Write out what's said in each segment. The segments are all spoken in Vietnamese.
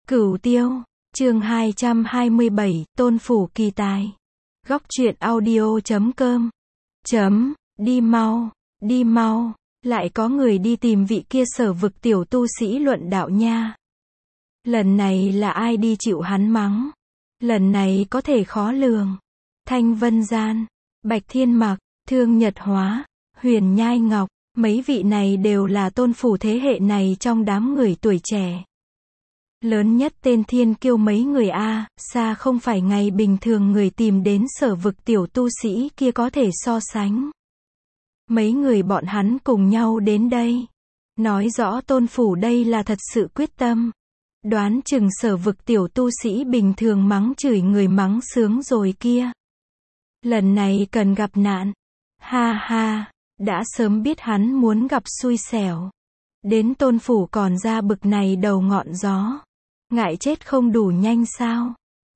Cửu Tiêu, chương 227, Tôn Phủ Kỳ Tài. Góc truyện audio.com. Đi mau, lại có người đi tìm vị kia Sở Vực tiểu tu sĩ luận đạo nha. Lần này là ai đi chịu hắn mắng? Lần này có thể khó lường. Thanh Vân Gian, Bạch Thiên Mặc, Thương Nhật Hóa, Huyền Nhai Ngọc, mấy vị này đều là tôn phủ thế hệ này trong đám người tuổi trẻ. Lớn nhất tên thiên kiêu mấy người a, xa không phải ngày bình thường người tìm đến Sở Vực tiểu tu sĩ kia có thể so sánh. Mấy người bọn hắn cùng nhau đến đây, nói rõ tôn phủ đây là thật sự quyết tâm. Đoán chừng Sở Vực tiểu tu sĩ bình thường mắng chửi người mắng sướng rồi kia. Lần này cần gặp nạn. Ha ha, đã sớm biết hắn muốn gặp xui xẻo. Đến tôn phủ còn ra bực này đầu ngọn gió. Ngại chết không đủ nhanh sao?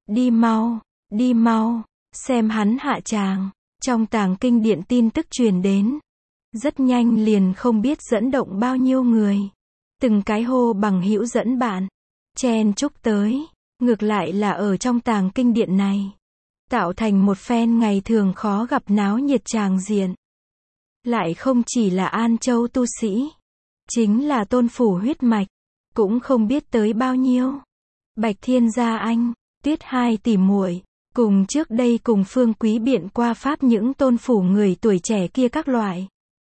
Đi mau, xem hắn hạ tràng. Trong tàng kinh điện tin tức truyền đến. Rất nhanh liền không biết dẫn động bao nhiêu người. Từng cái hô bằng hữu dẫn bạn. Chen chúc tới. Ngược lại là ở trong tàng kinh điện này. Tạo thành một phen ngày thường khó gặp náo nhiệt tràng diện. Lại không chỉ là An Châu tu sĩ. Chính là tôn phủ huyết mạch. Cũng không biết tới bao nhiêu. Bạch Thiên Gia Anh, Tuyết Hai tỷ muội, cùng trước đây cùng Phương Quý biện qua pháp những tôn phủ người tuổi trẻ kia các loại.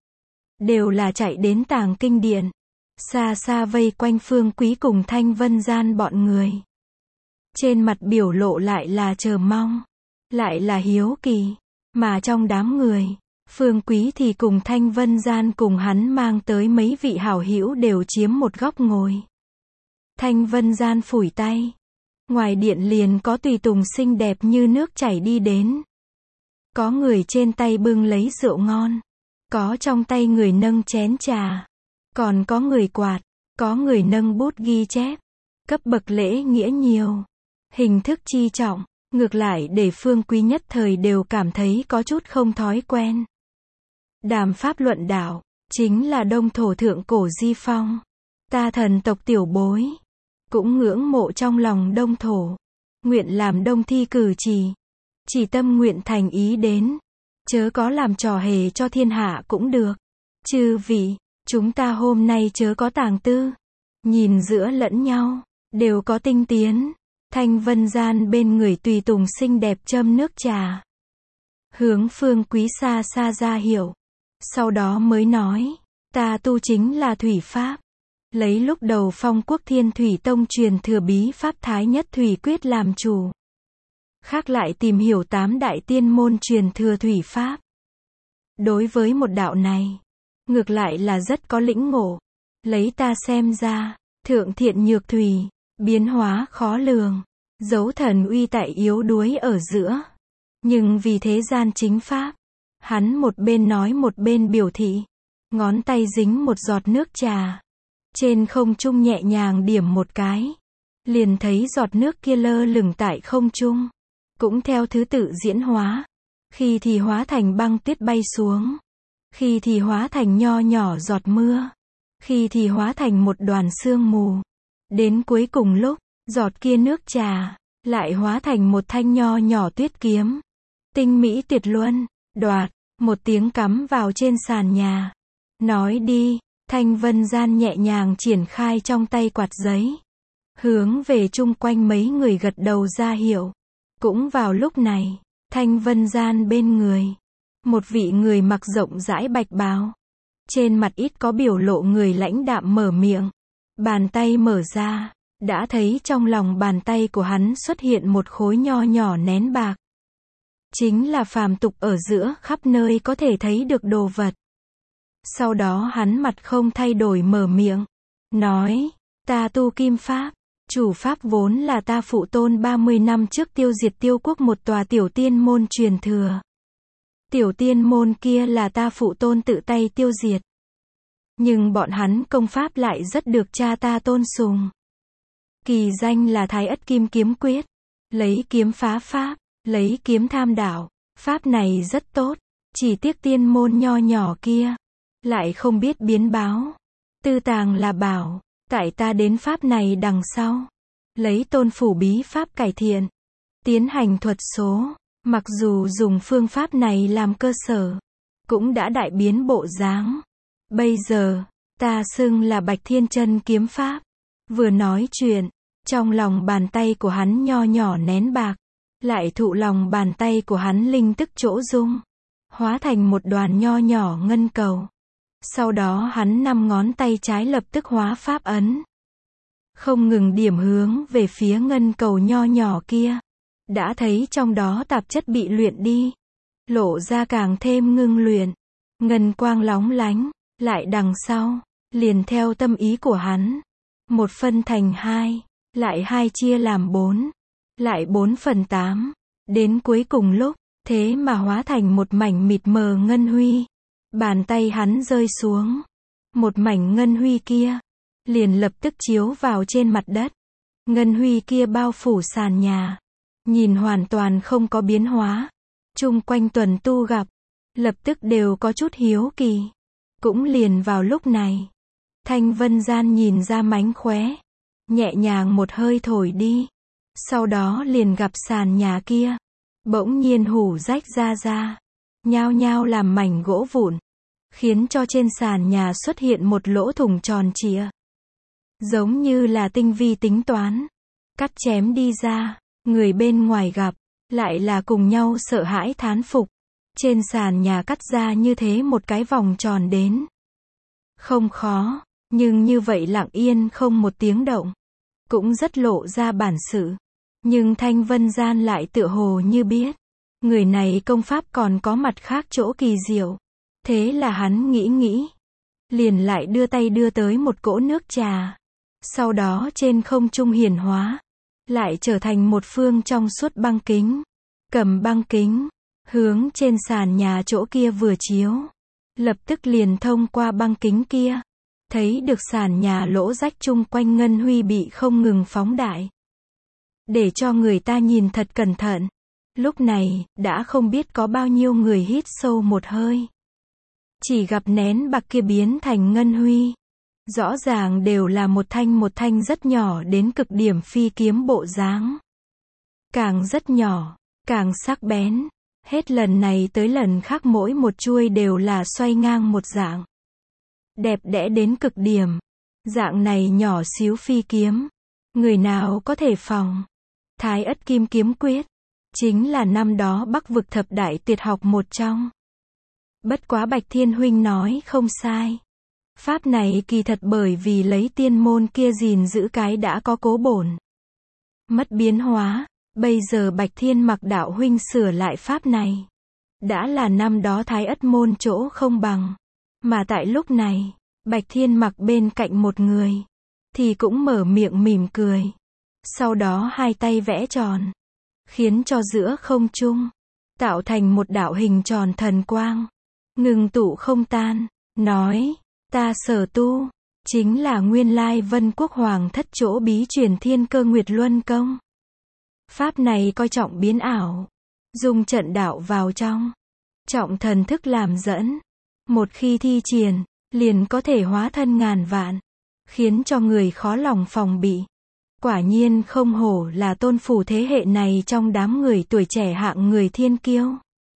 Đều là chạy đến tàng kinh điện. Xa xa vây quanh Phương Quý cùng Thanh Vân Gian bọn người. Trên mặt biểu lộ lại là chờ mong. Lại là hiếu kỳ. Mà trong đám người, Phương Quý thì cùng Thanh Vân Gian cùng hắn mang tới mấy vị hảo hữu đều chiếm một góc ngồi. Thanh Vân Gian phủi tay. Ngoài điện liền có tùy tùng xinh đẹp như nước chảy đi đến. Có người trên tay bưng lấy rượu ngon. Có trong tay người nâng chén trà. Còn có người quạt. Có người nâng bút ghi chép. Cấp bậc lễ nghĩa nhiều. Hình thức chi trọng. Ngược lại để Phương Quý nhất thời đều cảm thấy có chút không thói quen. Đàm pháp luận đạo. Chính là đông thổ thượng cổ di phong. Ta thần tộc tiểu bối. Cũng ngưỡng mộ trong lòng đông thổ. Nguyện làm đông thi cử chỉ. Chỉ tâm nguyện thành ý đến. Chớ có làm trò hề cho thiên hạ cũng được. Chư vị, chúng ta hôm nay chớ có tàng tư. Nhìn giữa lẫn nhau, đều có tinh tiến. Thanh Vân Gian bên người tùy tùng xinh đẹp châm nước trà. Hướng Phương Quý xa xa ra hiệu. Sau đó mới nói, ta tu chính là thủy pháp. Lấy lúc đầu Phong Quốc Thiên Thủy Tông truyền thừa bí pháp Thái Nhất Thủy Quyết làm chủ. Khác lại tìm hiểu 8 đại tiên môn truyền thừa thủy pháp. Đối với một đạo này, ngược lại là rất có lĩnh ngộ. Lấy ta xem ra, thượng thiện nhược thủy, biến hóa khó lường, dấu thần uy tại yếu đuối ở giữa. Nhưng vì thế gian chính pháp, hắn một bên nói một bên biểu thị, ngón tay dính một giọt nước trà. Trên không trung nhẹ nhàng điểm một cái. Liền thấy giọt nước kia lơ lửng tại không trung. Cũng theo thứ tự diễn hóa. Khi thì hóa thành băng tuyết bay xuống. Khi thì hóa thành nho nhỏ giọt mưa. Khi thì hóa thành một đoàn sương mù. Đến cuối cùng lúc, giọt kia nước trà, lại hóa thành một thanh nho nhỏ tuyết kiếm. Tinh mỹ tuyệt luân, đoạt, một tiếng cắm vào trên sàn nhà. Nói đi. Thanh Vân Gian nhẹ nhàng triển khai trong tay quạt giấy. Hướng về chung quanh mấy người gật đầu ra hiệu. Cũng vào lúc này, Thanh Vân Gian bên người. Một vị người mặc rộng rãi bạch bào. Trên mặt ít có biểu lộ người lãnh đạm mở miệng. Bàn tay mở ra. Đã thấy trong lòng bàn tay của hắn xuất hiện một khối nho nhỏ nén bạc. Chính là phàm tục ở giữa khắp nơi có thể thấy được đồ vật. Sau đó hắn mặt không thay đổi mở miệng. Nói, ta tu kim pháp. Chủ pháp vốn là ta phụ tôn 30 năm trước tiêu diệt Tiêu Quốc một tòa tiểu tiên môn truyền thừa. Tiểu tiên môn kia là ta phụ tôn tự tay tiêu diệt. Nhưng bọn hắn công pháp lại rất được cha ta tôn sùng. Kỳ danh là Thái Ất Kim Kiếm Quyết. Lấy kiếm phá pháp, lấy kiếm tham đảo. Pháp này rất tốt. Chỉ tiếc tiên môn nho nhỏ kia. Lại không biết biến báo. Tư tàng là bảo. Tại ta đến pháp này đằng sau. lấy tôn phủ bí pháp cải thiện, tiến hành thuật số, mặc dù dùng phương pháp này làm cơ sở, cũng đã đại biến bộ dáng. Bây giờ, ta xưng là Bạch Thiên Chân kiếm pháp. Vừa nói chuyện, trong lòng bàn tay của hắn nho nhỏ nén bạc, lại thụ lòng bàn tay của hắn linh tức chỗ dung, hóa thành một đoàn nho nhỏ ngân cầu. Sau đó hắn 5 ngón tay trái lập tức hóa pháp ấn, không ngừng điểm hướng về phía ngân cầu nho nhỏ kia. Đã thấy trong đó tạp chất bị luyện đi, lộ ra càng thêm ngưng luyện, ngân quang lóng lánh, lại đằng sau, liền theo tâm ý của hắn, một phân thành 2, lại 2 chia làm 4, lại 4/8, đến cuối cùng lúc, thế mà hóa thành một mảnh mịt mờ ngân huy. Bàn tay hắn rơi xuống, một mảnh ngân huy kia, liền lập tức chiếu vào trên mặt đất. Ngân huy kia bao phủ sàn nhà, nhìn hoàn toàn không có biến hóa. Chung quanh tuần tu gặp, lập tức đều có chút hiếu kỳ. Cũng liền vào lúc này, Thanh Vân Gian nhìn ra mánh khóe, nhẹ nhàng một hơi thổi đi. Sau đó liền gặp sàn nhà kia, bỗng nhiên hủ rách ra, nhao nhao làm mảnh gỗ vụn, khiến cho trên sàn nhà xuất hiện một lỗ thủng tròn trịa. Giống như là tinh vi tính toán, cắt chém đi ra, người bên ngoài gặp, lại là cùng nhau sợ hãi thán phục. Trên sàn nhà cắt ra như thế một cái vòng tròn đến. Không khó, nhưng như vậy lặng yên không một tiếng động, cũng rất lộ ra bản sự. Nhưng Thanh Vân Gian lại tựa hồ như biết, người này công pháp còn có mặt khác chỗ kỳ diệu. Thế là hắn nghĩ, liền lại đưa tay đưa tới một cỗ nước trà. Sau đó trên không trung hiển hóa, lại trở thành một phương trong suốt băng kính. Cầm băng kính, hướng trên sàn nhà chỗ kia vừa chiếu, lập tức liền thông qua băng kính kia, thấy được sàn nhà lỗ rách chung quanh ngân huy bị không ngừng phóng đại, để cho người ta nhìn thật cẩn thận. Lúc này, đã không biết có bao nhiêu người hít sâu một hơi. Chỉ gặp nén bạc kia biến thành ngân huy. Rõ ràng đều là một thanh rất nhỏ đến cực điểm phi kiếm bộ dáng. Càng rất nhỏ, càng sắc bén. Hết lần này tới lần khác mỗi một chuôi đều là xoay ngang một dạng. Đẹp đẽ đến cực điểm. Dạng này nhỏ xíu phi kiếm, người nào có thể phòng? Thái Ất Kim Kiếm Quyết, chính là năm đó Bắc vực thập đại tuyệt học một trong. Bất quá Bạch Thiên huynh nói không sai. Pháp này kỳ thật bởi vì lấy tiên môn kia gìn giữ cái đã có cố bổn. Mất biến hóa, bây giờ Bạch Thiên Mặc đạo huynh sửa lại pháp này. Đã là năm đó Thái Ất môn chỗ không bằng. Mà tại lúc này, Bạch Thiên Mặc bên cạnh một người, thì cũng mở miệng mỉm cười. Sau đó hai tay vẽ tròn, khiến cho giữa không trung, tạo thành một đạo hình tròn thần quang. Ngừng tụ không tan, nói, ta sở tu, chính là nguyên lai Vân Quốc Hoàng thất chỗ bí truyền Thiên Cơ Nguyệt Luân Công. Pháp này coi trọng biến ảo, dùng trận đạo vào trong, trọng thần thức làm dẫn. Một khi thi triển, liền có thể hóa thân ngàn vạn, khiến cho người khó lòng phòng bị. Quả nhiên không hổ là tôn phủ thế hệ này trong đám người tuổi trẻ hạng người thiên kiêu.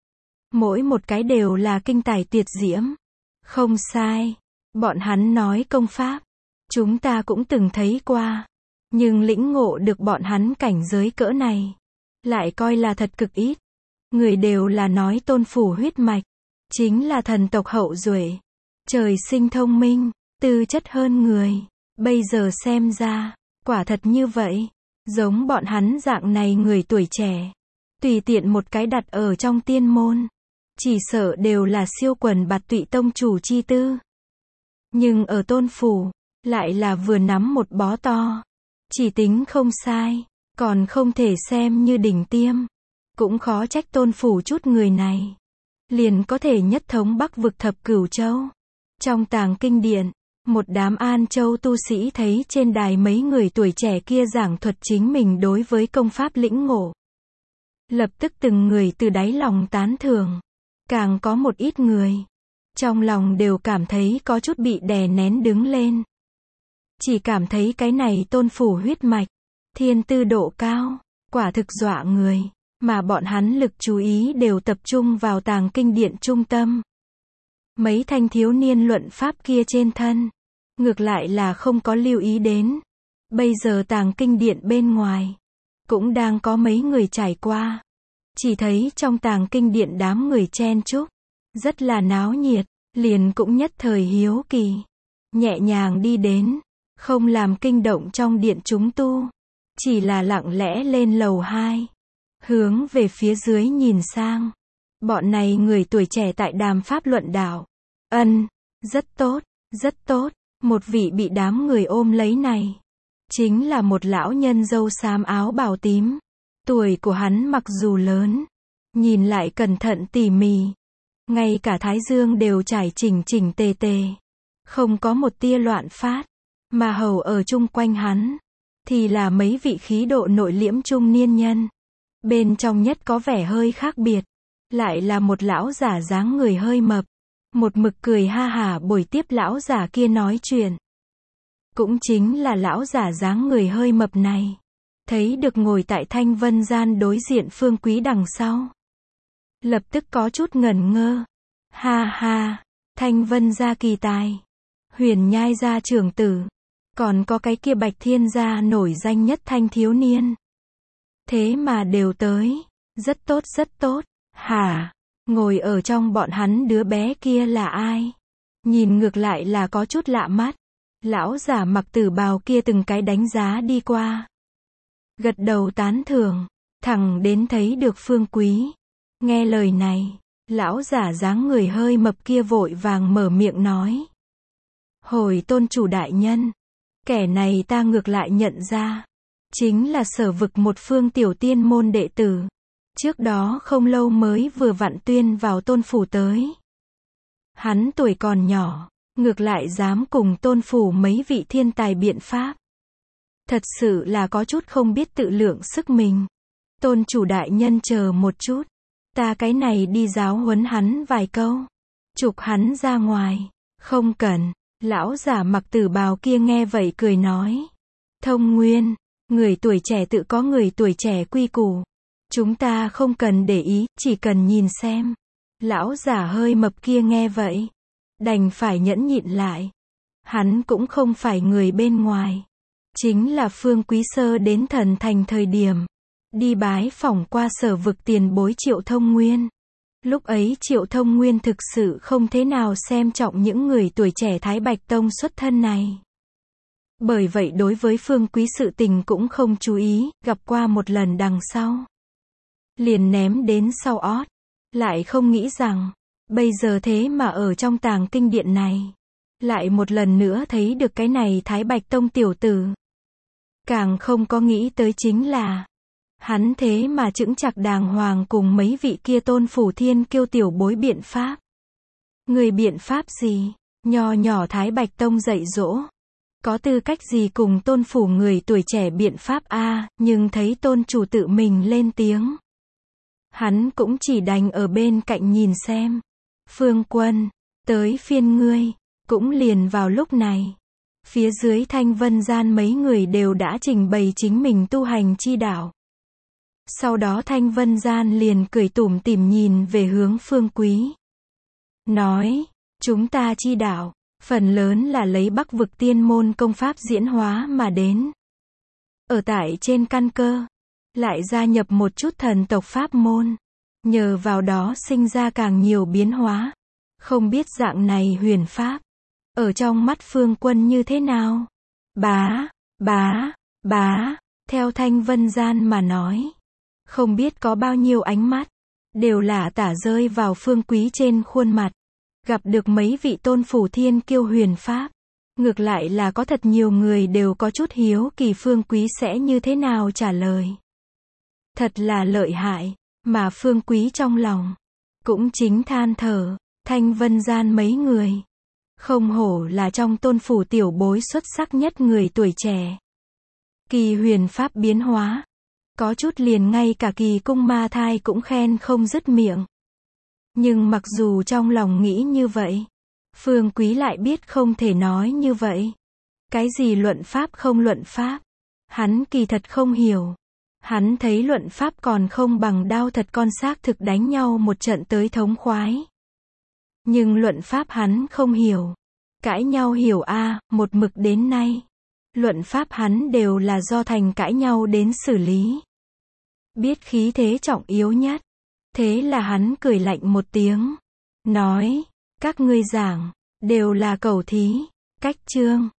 Mỗi một cái đều là kinh tài tuyệt diễm. Không sai, bọn hắn nói công pháp, chúng ta cũng từng thấy qua. Nhưng lĩnh ngộ được bọn hắn cảnh giới cỡ này, lại coi là thật cực ít. Người đều là nói tôn phủ huyết mạch, chính là thần tộc hậu duệ, trời sinh thông minh, tư chất hơn người. Bây giờ xem ra, quả thật như vậy. Giống bọn hắn dạng này người tuổi trẻ, tùy tiện một cái đặt ở trong tiên môn, chỉ sợ đều là siêu quần bạt tụy tông chủ chi tư. Nhưng ở tôn phủ, lại là vừa nắm một bó to. Chỉ tính không sai, còn không thể xem như đỉnh tiêm. Cũng khó trách tôn phủ chút người này, liền có thể nhất thống Bắc vực thập cửu châu. Trong tàng kinh điện, một đám An Châu tu sĩ thấy trên đài mấy người tuổi trẻ kia giảng thuật chính mình đối với công pháp lĩnh ngộ. Lập tức từng người từ đáy lòng tán thưởng. Càng có một ít người, trong lòng đều cảm thấy có chút bị đè nén đứng lên. Chỉ cảm thấy cái này tôn phủ huyết mạch, thiên tư độ cao, quả thực dọa người, mà bọn hắn lực chú ý đều tập trung vào tàng kinh điện trung tâm. Mấy thanh thiếu niên luận pháp kia trên thân, ngược lại là không có lưu ý đến. Bây giờ tàng kinh điện bên ngoài, cũng đang có mấy người trải qua. Chỉ thấy trong tàng kinh điện đám người chen chúc, rất là náo nhiệt, liền cũng nhất thời hiếu kỳ. Nhẹ nhàng đi đến, không làm kinh động trong điện chúng tu, chỉ là lặng lẽ lên lầu 2. Hướng về phía dưới nhìn sang. Bọn này người tuổi trẻ tại đàm pháp luận đạo. Rất tốt, rất tốt. Một vị bị đám người ôm lấy này, chính là một lão nhân râu xám áo bào tím. Tuổi của hắn mặc dù lớn, nhìn lại cẩn thận tỉ mỉ. Ngay cả thái dương đều trải chỉnh chỉnh tề tề. Không có một tia loạn phát. Mà hầu ở chung quanh hắn, thì là mấy vị khí độ nội liễm trung niên nhân. Bên trong nhất có vẻ hơi khác biệt. Lại là một lão giả dáng người hơi mập. Một mực cười ha hả bồi tiếp lão giả kia nói chuyện. Cũng chính là lão giả dáng người hơi mập này. Thấy được ngồi tại thanh vân gian đối diện Phương Quý đằng sau. Lập tức có chút ngẩn ngơ. Ha ha, thanh vân gia kỳ tài. Huyền nhai gia trưởng tử. Còn có cái kia Bạch Thiên gia nổi danh nhất thanh thiếu niên. Thế mà đều tới. Rất tốt rất tốt. Hả? Ngồi ở trong bọn hắn đứa bé kia là ai? Nhìn ngược lại là có chút lạ mắt. Lão giả mặc tử bào kia từng cái đánh giá đi qua. Gật đầu tán thưởng. Thẳng đến thấy được Phương Quý. Nghe lời này, lão giả dáng người hơi mập kia vội vàng mở miệng nói. Hồi tôn chủ đại nhân. Kẻ này ta ngược lại nhận ra. Chính là Sở Vực một phương tiểu tiên môn đệ tử. Trước đó không lâu mới vừa vặn tuyên vào tôn phủ tới. Hắn tuổi còn nhỏ, ngược lại dám cùng tôn phủ mấy vị thiên tài biện pháp. Thật sự là có chút không biết tự lượng sức mình. Tôn chủ đại nhân chờ một chút. Ta cái này đi giáo huấn hắn vài câu. Chụp hắn ra ngoài. Không cần. Lão giả mặc tử bào kia nghe vậy cười nói. Thông Nguyên, người tuổi trẻ tự có người tuổi trẻ quy củ. Chúng ta không cần để ý, chỉ cần nhìn xem. Lão giả hơi mập kia nghe vậy, đành phải nhẫn nhịn lại. Hắn cũng không phải người bên ngoài. Chính là Phương Quý Sơ đến Thần Thành thời điểm. Đi bái phỏng qua Sở Vực tiền bối Triệu Thông Nguyên. Lúc ấy Triệu Thông Nguyên thực sự không thế nào xem trọng những người tuổi trẻ Thái Bạch Tông xuất thân này. Bởi vậy đối với Phương Quý sự tình cũng không chú ý, gặp qua một lần đằng sau. Liền ném đến sau ót. Lại không nghĩ rằng, bây giờ thế mà ở trong tàng kinh điện này. Lại một lần nữa thấy được cái này Thái Bạch Tông tiểu tử. Càng không có nghĩ tới chính là, hắn thế mà chững chạc đàng hoàng cùng mấy vị kia tôn phủ thiên kiêu tiểu bối biện pháp. Người biện pháp gì? Nho nhỏ Thái Bạch Tông dạy dỗ. Có tư cách gì cùng tôn phủ người tuổi trẻ biện pháp a? Nhưng thấy tôn chủ tự mình lên tiếng. Hắn cũng chỉ đành ở bên cạnh nhìn xem. Phương Quân, tới phiên ngươi. Cũng liền vào lúc này. Phía dưới thanh vân gian mấy người đều đã trình bày chính mình tu hành chi đạo. Sau đó thanh vân gian liền cười tủm tỉm nhìn về hướng Phương Quý. Nói, chúng ta chi đạo, phần lớn là lấy Bắc Vực tiên môn công pháp diễn hóa mà đến. Ở tại trên căn cơ, lại gia nhập một chút thần tộc pháp môn. Nhờ vào đó sinh ra càng nhiều biến hóa. Không biết dạng này huyền pháp. Ở trong mắt Phương Quân như thế nào? Bá. Theo thanh vân gian mà nói. Không biết có bao nhiêu ánh mắt. Đều là tả rơi vào Phương Quý trên khuôn mặt. Gặp được mấy vị tôn phủ thiên kiêu huyền pháp. Ngược lại là có thật nhiều người đều có chút hiếu kỳ Phương Quý sẽ như thế nào trả lời. Thật là lợi hại. Mà Phương Quý trong lòng. Cũng chính than thở. Thanh vân gian mấy người. Không hổ là trong tôn phủ tiểu bối xuất sắc nhất người tuổi trẻ. Kỳ huyền pháp biến hóa. Có chút liền ngay cả Kỳ Cung Ma Thai cũng khen không dứt miệng. Nhưng mặc dù trong lòng nghĩ như vậy, Phương Quý lại biết không thể nói như vậy. Cái gì luận pháp không luận pháp, Hắn kỳ thật không hiểu. Hắn thấy luận pháp còn không bằng đao thật con xác thực đánh nhau một trận tới thống khoái. Nhưng luận pháp hắn không hiểu. Cãi nhau hiểu a, một mực đến nay. Luận pháp hắn đều là do thành cãi nhau đến xử lý. Biết khí thế trọng yếu nhất. Thế là hắn cười lạnh một tiếng. Nói, các ngươi giảng, đều là cẩu thí. Cách chương.